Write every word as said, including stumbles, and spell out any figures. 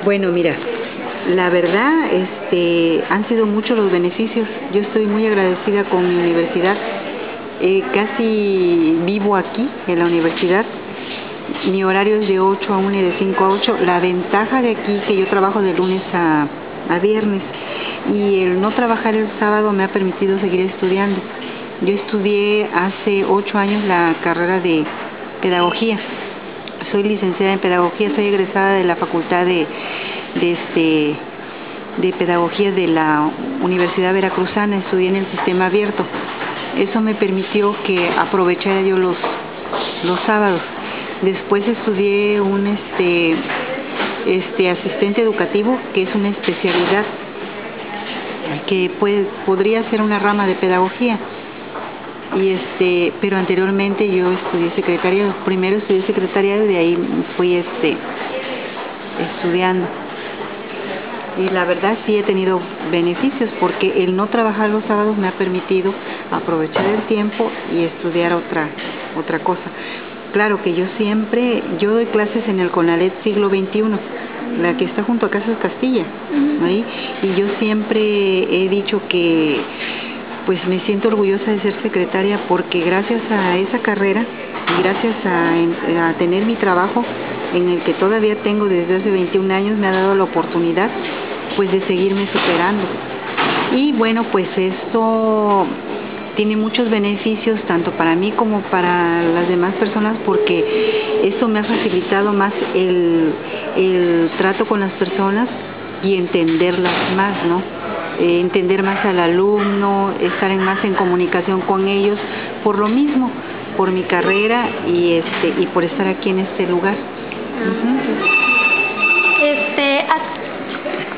Bueno, mira, la verdad, este, han sido muchos los beneficios. Yo estoy muy agradecida con mi universidad. Eh, casi vivo aquí, en la universidad. Mi horario es de ocho a una y de cinco a ocho. La ventaja de aquí que yo trabajo de lunes a, a viernes y el no trabajar el sábado me ha permitido seguir estudiando. Yo estudié hace ocho años la carrera de pedagogía. Soy licenciada en pedagogía, soy egresada de la Facultad de, de, este, de Pedagogía de la Universidad Veracruzana. Estudié en el sistema abierto. Eso me permitió que aprovechara yo los, los sábados. Después estudié un este, este, asistente educativo, que es una especialidad que puede, podría ser una rama de pedagogía. Y este, pero anteriormente yo estudié secretariado. Primero estudié secretariado y de ahí fui este, estudiando. Y la verdad sí he tenido beneficios porque el no trabajar los sábados me ha permitido aprovechar el tiempo y estudiar otra, otra cosa. Claro que yo siempre, yo doy clases en el CONALEP Siglo veintiuno, la que está junto a Casas Castilla, ¿no? Y yo siempre he dicho que pues me siento orgullosa de ser secretaria porque gracias a esa carrera y gracias a, a tener mi trabajo en el que todavía tengo desde hace veintiún años, me ha dado la oportunidad pues de seguirme superando. Y bueno, pues esto tiene muchos beneficios tanto para mí como para las demás personas porque esto me ha facilitado más el, el trato con las personas y entenderlas más, ¿no? Eh, entender más al alumno, estar en más en comunicación con ellos, por lo mismo, por mi carrera y, este, y por estar aquí en este lugar. Uh-huh.